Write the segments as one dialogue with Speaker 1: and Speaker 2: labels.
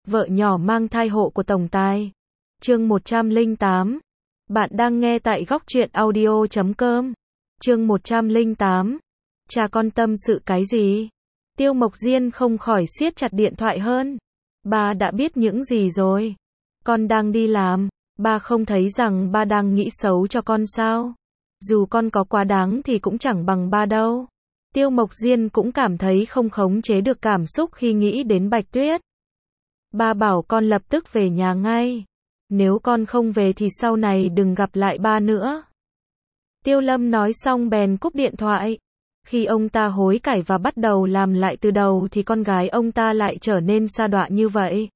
Speaker 1: Vợ nhỏ mang thai hộ của tổng tài. Chương 108. Bạn đang nghe tại góc truyện audio.com. Chương 108. Cha con tâm sự cái gì? Tiêu Mộc Diên không khỏi siết chặt điện thoại hơn. Ba đã biết những gì rồi? Con đang đi làm, ba không thấy rằng ba đang nghĩ xấu cho con sao? Dù con có quá đáng thì cũng chẳng bằng ba đâu. Tiêu Mộc Diên cũng cảm thấy không khống chế được cảm xúc khi nghĩ đến Bạch Tuyết. Ba bảo con lập tức về nhà ngay. Nếu con không về thì sau này đừng gặp lại ba nữa. Tiêu Lâm nói xong bèn cúp điện thoại. Khi ông ta hối cải và bắt đầu làm lại từ đầu thì con gái ông ta lại trở nên sa đọa như vậy.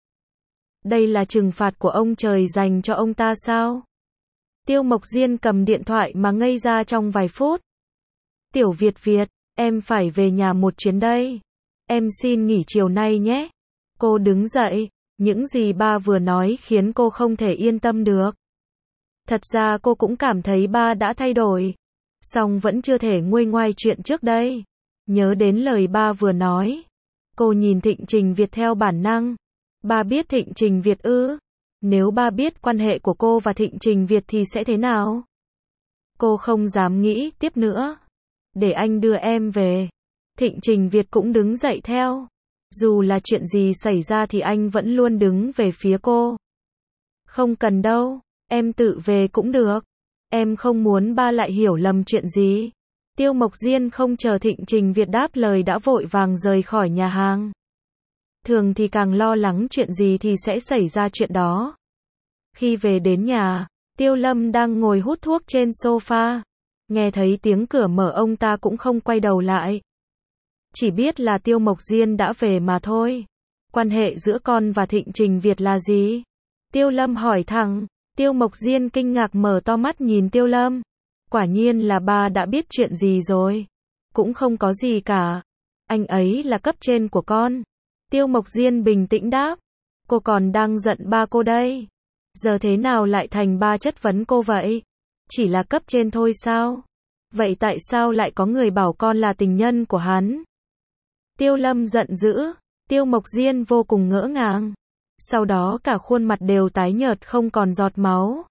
Speaker 1: Đây là trừng phạt của ông trời dành cho ông ta sao? Tiêu Mộc Diên cầm điện thoại mà ngây ra trong vài phút. Tiểu Việt, em phải về nhà một chuyến đây. Em xin nghỉ chiều nay nhé. Cô đứng dậy, những gì ba vừa nói khiến cô không thể yên tâm được. Thật ra cô cũng cảm thấy ba đã thay đổi, song vẫn chưa thể nguôi ngoai chuyện trước đây. Nhớ đến lời ba vừa nói, cô nhìn Thịnh Trình Việt theo bản năng. Ba biết Thịnh Trình Việt ư? Nếu ba biết quan hệ của cô và Thịnh Trình Việt thì sẽ thế nào? Cô không dám nghĩ tiếp nữa. Để anh đưa em về. Thịnh Trình Việt cũng đứng dậy theo. Dù là chuyện gì xảy ra thì anh vẫn luôn đứng về phía cô. Không cần đâu, em tự về cũng được. Em không muốn ba lại hiểu lầm chuyện gì. Tiêu Mộc Diên không chờ Thịnh Trình Việt đáp lời đã vội vàng rời khỏi nhà hàng. Thường thì càng lo lắng chuyện gì thì sẽ xảy ra chuyện đó. Khi về đến nhà, Tiêu Lâm đang ngồi hút thuốc trên sofa. Nghe thấy tiếng cửa mở ông ta cũng không quay đầu lại. Chỉ biết là Tiêu Mộc Diên đã về mà thôi. Quan hệ giữa con và Thịnh Trình Việt là gì? Tiêu Lâm hỏi thẳng. Tiêu Mộc Diên kinh ngạc mở to mắt nhìn Tiêu Lâm. Quả nhiên là ba đã biết chuyện gì rồi. Cũng không có gì cả. Anh ấy là cấp trên của con. Tiêu Mộc Diên bình tĩnh đáp. Cô còn đang giận ba cô đây. Giờ thế nào lại thành ba chất vấn cô vậy? Chỉ là cấp trên thôi sao? Vậy tại sao lại có người bảo con là tình nhân của hắn? Tiêu Lâm giận dữ. Tiêu Mộc Diên vô cùng ngỡ ngàng. Sau đó cả khuôn mặt đều tái nhợt không còn giọt máu.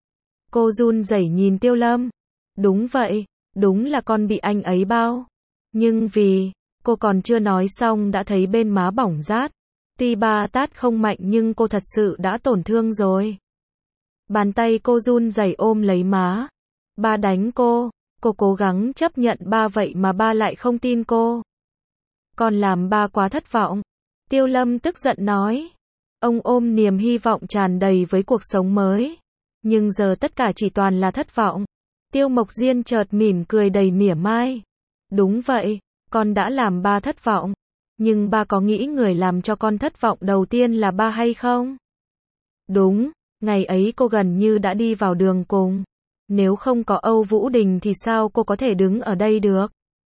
Speaker 1: Cô run rẩy nhìn Tiêu Lâm. Đúng vậy, đúng là con bị anh ấy bao. Nhưng vì, cô còn chưa nói xong đã thấy bên má bỏng rát. Tuy ba tát không mạnh nhưng cô thật sự đã tổn thương rồi. Bàn tay cô run rẩy ôm lấy má. Ba đánh cô cố gắng chấp nhận ba vậy mà ba lại không tin cô. Con làm ba quá thất vọng. Tiêu Lâm tức giận nói. Ông ôm niềm hy vọng tràn đầy với cuộc sống mới. Nhưng giờ tất cả chỉ toàn là thất vọng. Tiêu Mộc Diên chợt mỉm cười đầy mỉa mai. Đúng vậy, con đã làm ba thất vọng. Nhưng ba có nghĩ người làm cho con thất vọng đầu tiên là ba hay không? Đúng, ngày ấy cô gần như đã đi vào đường cùng. Nếu không có Âu Vũ Đình thì sao cô có thể đứng ở đây được?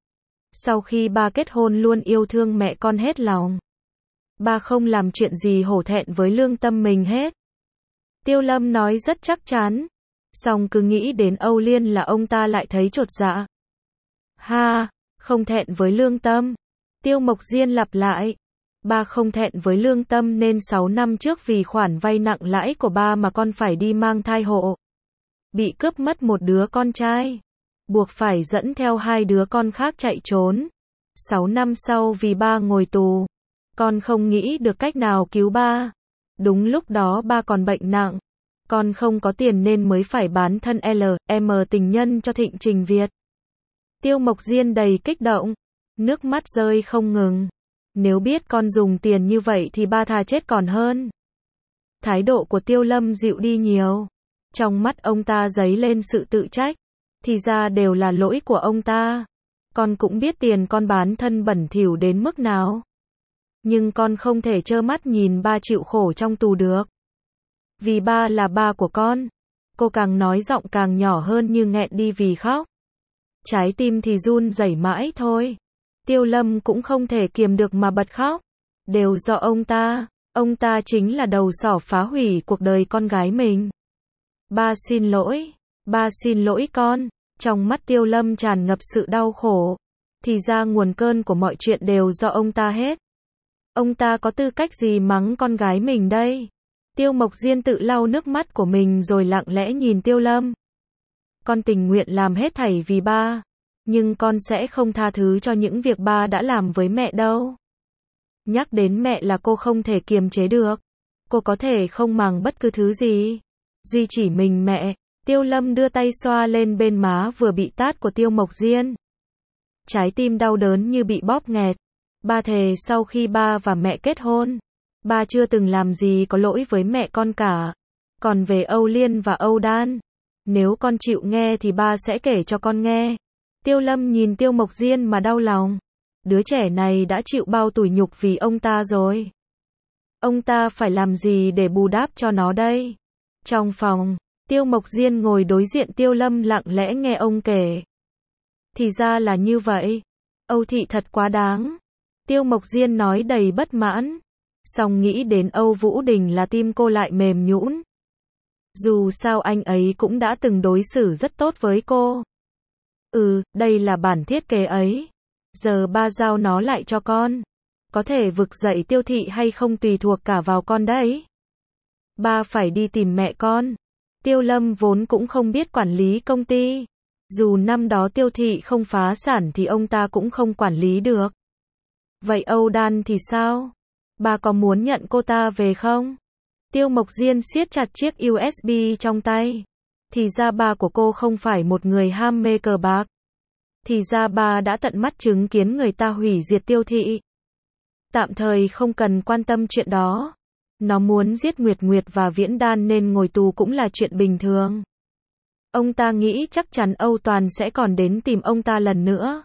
Speaker 1: Sau khi ba kết hôn luôn yêu thương mẹ con hết lòng. Ba không làm chuyện gì hổ thẹn với lương tâm mình hết. Tiêu Lâm nói rất chắc chắn. Song cứ nghĩ đến Âu Liên là ông ta lại thấy chột dạ. Ha, không thẹn với lương tâm. Tiêu Mộc Diên lặp lại. Ba không thẹn với lương tâm nên 6 năm trước vì khoản vay nặng lãi của ba mà con phải đi mang thai hộ. Bị cướp mất một đứa con trai. Buộc phải dẫn theo 2 đứa con khác chạy trốn. 6 năm sau vì ba ngồi tù. Con không nghĩ được cách nào cứu ba. Đúng lúc đó ba còn bệnh nặng. Con không có tiền nên mới phải bán thân LM tình nhân cho Thịnh Trình Việt. Tiêu Mộc Diên đầy kích động. Nước mắt rơi không ngừng. Nếu biết con dùng tiền như vậy thì ba thà chết còn hơn. Thái độ của Tiêu Lâm dịu đi nhiều. Trong mắt ông ta dấy lên sự tự trách. Thì ra đều là lỗi của ông ta. Con cũng biết tiền con bán thân bẩn thỉu đến mức nào. Nhưng con không thể trơ mắt nhìn ba chịu khổ trong tù được. Vì ba là ba của con. Cô càng nói giọng càng nhỏ hơn như nghẹn đi vì khóc. Trái tim thì run rẩy mãi thôi. Tiêu Lâm cũng không thể kiềm được mà bật khóc. Đều do ông ta chính là đầu sỏ phá hủy cuộc đời con gái mình. Ba xin lỗi con. Trong mắt Tiêu Lâm tràn ngập sự đau khổ. Thì ra nguồn cơn của mọi chuyện đều do ông ta hết. Ông ta có tư cách gì mắng con gái mình đây? Tiêu Mộc Diên tự lau nước mắt của mình rồi lặng lẽ nhìn Tiêu Lâm. Con tình nguyện làm hết thảy vì ba, nhưng con sẽ không tha thứ cho những việc ba đã làm với mẹ đâu. Nhắc đến mẹ là cô không thể kiềm chế được. Cô có thể không màng bất cứ thứ gì, duy chỉ mình mẹ. Tiêu Lâm đưa tay xoa lên bên má vừa bị tát của Tiêu Mộc Diên. Trái tim đau đớn như bị bóp nghẹt. Ba thề sau khi ba và mẹ kết hôn, ba chưa từng làm gì có lỗi với mẹ con cả. Còn về Âu Liên và Âu Đan, nếu con chịu nghe thì ba sẽ kể cho con nghe. Tiêu Lâm nhìn Tiêu Mộc Diên mà đau lòng. Đứa trẻ này đã chịu bao tủi nhục vì ông ta rồi. Ông ta phải làm gì để bù đắp cho nó đây? Trong phòng, Tiêu Mộc Diên ngồi đối diện Tiêu Lâm lặng lẽ nghe ông kể. Thì ra là như vậy. Âu Thị thật quá đáng. Tiêu Mộc Diên nói đầy bất mãn. Song nghĩ đến Âu Vũ Đình là tim cô lại mềm nhũn. Dù sao anh ấy cũng đã từng đối xử rất tốt với cô. Đây là bản thiết kế ấy. Giờ ba giao nó lại cho con. Có thể vực dậy Tiêu Thị hay không tùy thuộc cả vào con đấy. Ba phải đi tìm mẹ con. Tiêu Lâm vốn cũng không biết quản lý công ty. Dù năm đó Tiêu Thị không phá sản thì ông ta cũng không quản lý được. Vậy Âu Đan thì sao? Ba có muốn nhận cô ta về không? Tiêu Mộc Diên siết chặt chiếc USB trong tay. Thì ra ba của cô không phải một người ham mê cờ bạc. Thì ra ba đã tận mắt chứng kiến người ta hủy diệt Tiêu Thị. Tạm thời không cần quan tâm chuyện đó. Nó muốn giết Nguyệt Nguyệt và Viễn Đan nên ngồi tù cũng là chuyện bình thường. Ông ta nghĩ chắc chắn Âu Toàn sẽ còn đến tìm ông ta lần nữa.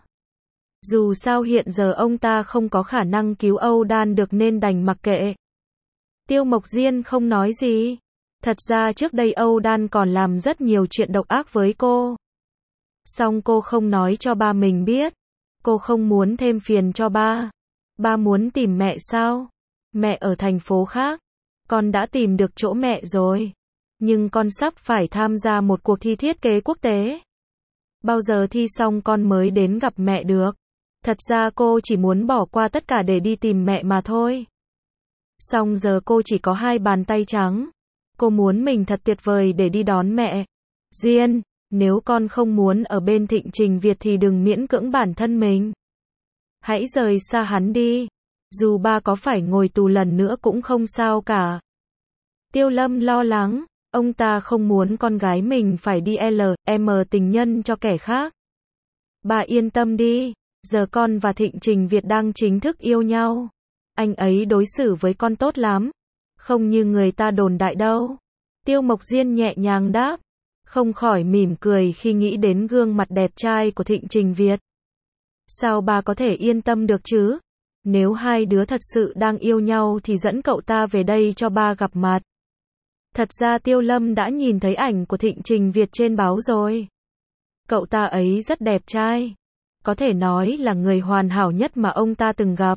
Speaker 1: Dù sao hiện giờ ông ta không có khả năng cứu Âu Đan được nên đành mặc kệ. Tiêu Mộc Diên không nói gì. Thật ra trước đây Âu Đan còn làm rất nhiều chuyện độc ác với cô. Song cô không nói cho ba mình biết. Cô không muốn thêm phiền cho ba. Ba muốn tìm mẹ sao? Mẹ ở thành phố khác. Con đã tìm được chỗ mẹ rồi. Nhưng con sắp phải tham gia một cuộc thi thiết kế quốc tế. Bao giờ thi xong con mới đến gặp mẹ được. Thật ra cô chỉ muốn bỏ qua tất cả để đi tìm mẹ mà thôi. Song giờ cô chỉ có 2 bàn tay trắng. Cô muốn mình thật tuyệt vời để đi đón mẹ. Diên, nếu con không muốn ở bên Thịnh Trình Việt thì đừng miễn cưỡng bản thân mình. Hãy rời xa hắn đi. Dù ba có phải ngồi tù lần nữa cũng không sao cả. Tiêu Lâm lo lắng. Ông ta không muốn con gái mình phải đi LM tình nhân cho kẻ khác. Bà yên tâm đi. Giờ con và Thịnh Trình Việt đang chính thức yêu nhau. Anh ấy đối xử với con tốt lắm. Không như người ta đồn đại đâu. Tiêu Mộc Diên nhẹ nhàng đáp. Không khỏi mỉm cười khi nghĩ đến gương mặt đẹp trai của Thịnh Trình Việt. Sao bà có thể yên tâm được chứ? Nếu hai đứa thật sự đang yêu nhau thì dẫn cậu ta về đây cho ba gặp mặt. Thật ra Tiêu Lâm đã nhìn thấy ảnh của Thịnh Trình Việt trên báo rồi. Cậu ta ấy rất đẹp trai. Có thể nói là người hoàn hảo nhất mà ông ta từng gặp.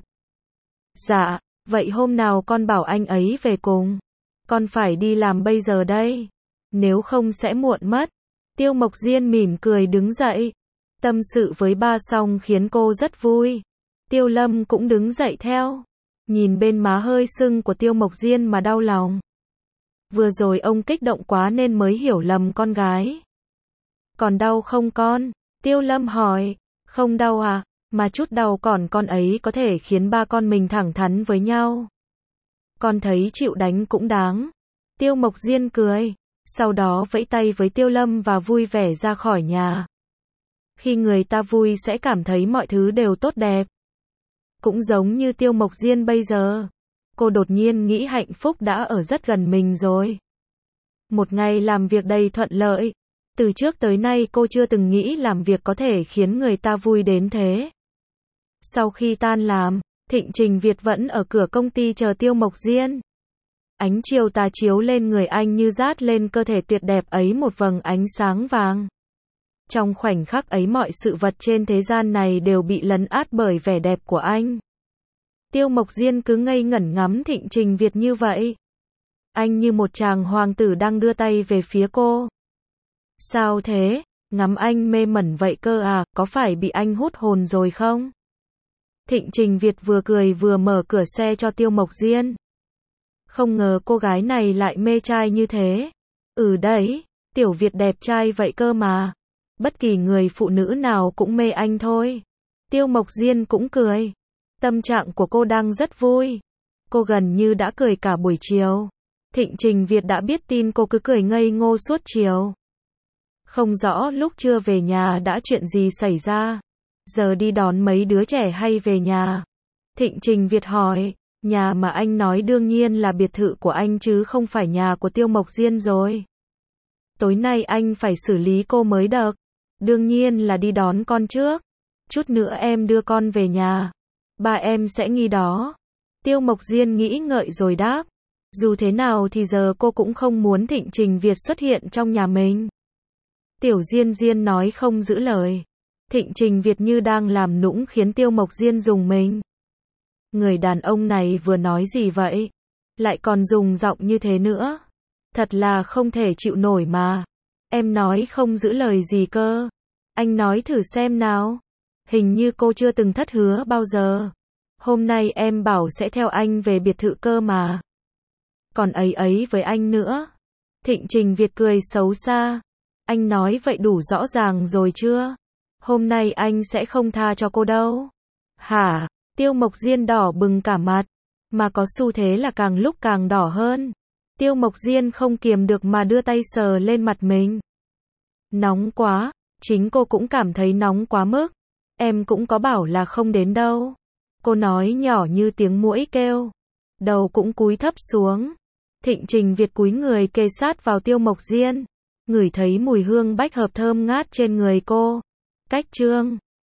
Speaker 1: Dạ, vậy hôm nào con bảo anh ấy về cùng. Con phải đi làm bây giờ đây. Nếu không sẽ muộn mất. Tiêu Mộc Diên mỉm cười đứng dậy. Tâm sự với ba xong khiến cô rất vui. Tiêu Lâm cũng đứng dậy theo. Nhìn bên má hơi sưng của Tiêu Mộc Diên mà đau lòng. Vừa rồi ông kích động quá nên mới hiểu lầm con gái. Còn đau không con? Tiêu Lâm hỏi. Không đau à? Mà chút đau còn con ấy có thể khiến ba con mình thẳng thắn với nhau. Con thấy chịu đánh cũng đáng. Tiêu Mộc Diên cười. Sau đó vẫy tay với Tiêu Lâm và vui vẻ ra khỏi nhà. Khi người ta vui sẽ cảm thấy mọi thứ đều tốt đẹp. Cũng giống như Tiêu Mộc Diên bây giờ. Cô đột nhiên nghĩ hạnh phúc đã ở rất gần mình rồi. Một ngày làm việc đầy thuận lợi. Từ trước tới nay cô chưa từng nghĩ làm việc có thể khiến người ta vui đến thế. Sau khi tan làm, Thịnh Trình Việt vẫn ở cửa công ty chờ Tiêu Mộc Diên. Ánh chiều tà chiếu lên người anh như rát lên cơ thể tuyệt đẹp ấy một vầng ánh sáng vàng. Trong khoảnh khắc ấy mọi sự vật trên thế gian này đều bị lấn át bởi vẻ đẹp của anh. Tiêu Mộc Diên cứ ngây ngẩn ngắm Thịnh Trình Việt như vậy. Anh như một chàng hoàng tử đang đưa tay về phía cô. Sao thế? Ngắm anh mê mẩn vậy cơ à, có phải bị anh hút hồn rồi không? Thịnh Trình Việt vừa cười vừa mở cửa xe cho Tiêu Mộc Diên. Không ngờ cô gái này lại mê trai như thế. Ừ đấy, Tiểu Việt đẹp trai vậy cơ mà. Bất kỳ người phụ nữ nào cũng mê anh thôi. Tiêu Mộc Diên cũng cười. Tâm trạng của cô đang rất vui. Cô gần như đã cười cả buổi chiều. Thịnh Trình Việt đã biết tin cô cứ cười ngây ngô suốt chiều. Không rõ lúc trưa về nhà đã chuyện gì xảy ra. Giờ đi đón mấy đứa trẻ hay về nhà? Thịnh Trình Việt hỏi. Nhà mà anh nói đương nhiên là biệt thự của anh chứ không phải nhà của Tiêu Mộc Diên rồi. Tối nay anh phải xử lý cô mới được. Đương nhiên là đi đón con trước. Chút nữa em đưa con về nhà. Ba em sẽ nghi đó. Tiêu Mộc Diên nghĩ ngợi rồi đáp. Dù thế nào thì giờ cô cũng không muốn Thịnh Trình Việt xuất hiện trong nhà mình. Tiểu Diên Diên nói không giữ lời. Thịnh Trình Việt như đang làm nũng khiến Tiêu Mộc Diên rùng mình. Người đàn ông này vừa nói gì vậy? Lại còn dùng giọng như thế nữa. Thật là không thể chịu nổi mà. Em nói không giữ lời gì cơ. Anh nói thử xem nào. Hình như cô chưa từng thất hứa bao giờ. Hôm nay em bảo sẽ theo anh về biệt thự cơ mà. Còn ấy với anh nữa. Thịnh Trình Việt cười xấu xa. Anh nói vậy đủ rõ ràng rồi chưa? Hôm nay anh sẽ không tha cho cô đâu. Hả? Tiêu Mộc Diên đỏ bừng cả mặt. Mà có xu thế là càng lúc càng đỏ hơn. Tiêu Mộc Diên không kiềm được mà đưa tay sờ lên mặt mình. Nóng quá. Chính cô cũng cảm thấy nóng quá mức. Em cũng có bảo là không đến đâu. Cô nói nhỏ như tiếng muỗi kêu. Đầu cũng cúi thấp xuống. Thịnh Trình Việt cúi người kề sát vào Tiêu Mộc Diên. Ngửi thấy mùi hương bách hợp thơm ngát trên người cô. Cách trương.